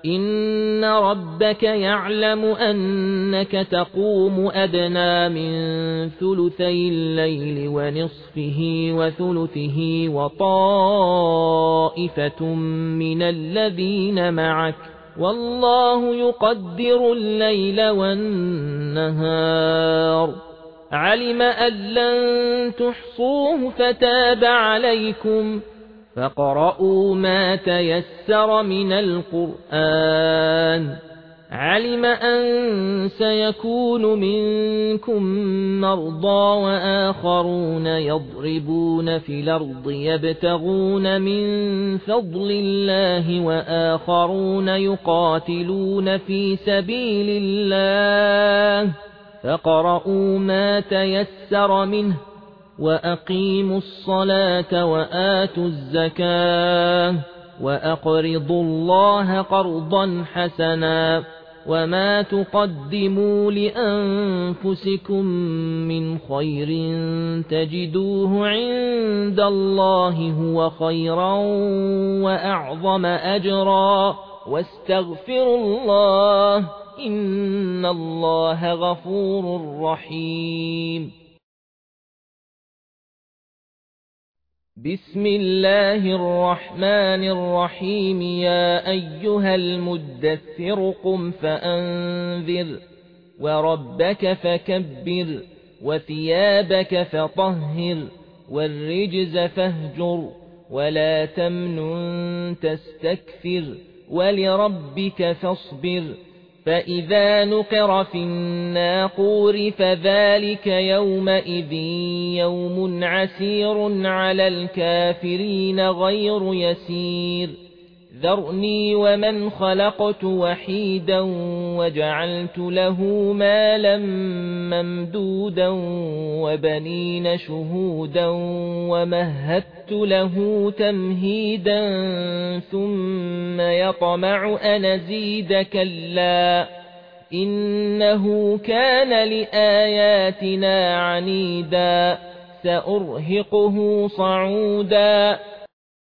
إن ربك يعلم أنك تقوم أدنى من ثلثي الليل ونصفه وثلثه وطائفة من الذين معك والله يقدر الليل والنهار علم أن لن تحصوه فتاب عليكم فاقرؤوا ما تيسر من القرآن علم أن سيكون منكم مرضى وآخرون يضربون في الأرض يبتغون من فضل الله وآخرون يقاتلون في سبيل الله فاقرؤوا ما تيسر منه وأقيموا الصلاة وآتوا الزكاة وأقرضوا الله قرضا حسنا وما تقدموا لأنفسكم من خير تجدوه عند الله هو خيرا وأعظم أجرا واستغفروا الله إن الله غفور رحيم بسم الله الرحمن الرحيم يا أيها المدثر قم فأنذر وربك فكبر وثيابك فطهر والرجز فاهجر ولا تمنن تستكثر ولربك فاصبر فإذا نقر في الناقور فذلك يومئذ يوم عسير على الكافرين غير يسير ذرني ومن خلقت وحيدا وجعلت له مالا ممدودا وبنين شهودا ومهدت له تمهيدا ثم يطمع أن أزيد كلا إنه كان لآياتنا عنيدا سأرهقه صعودا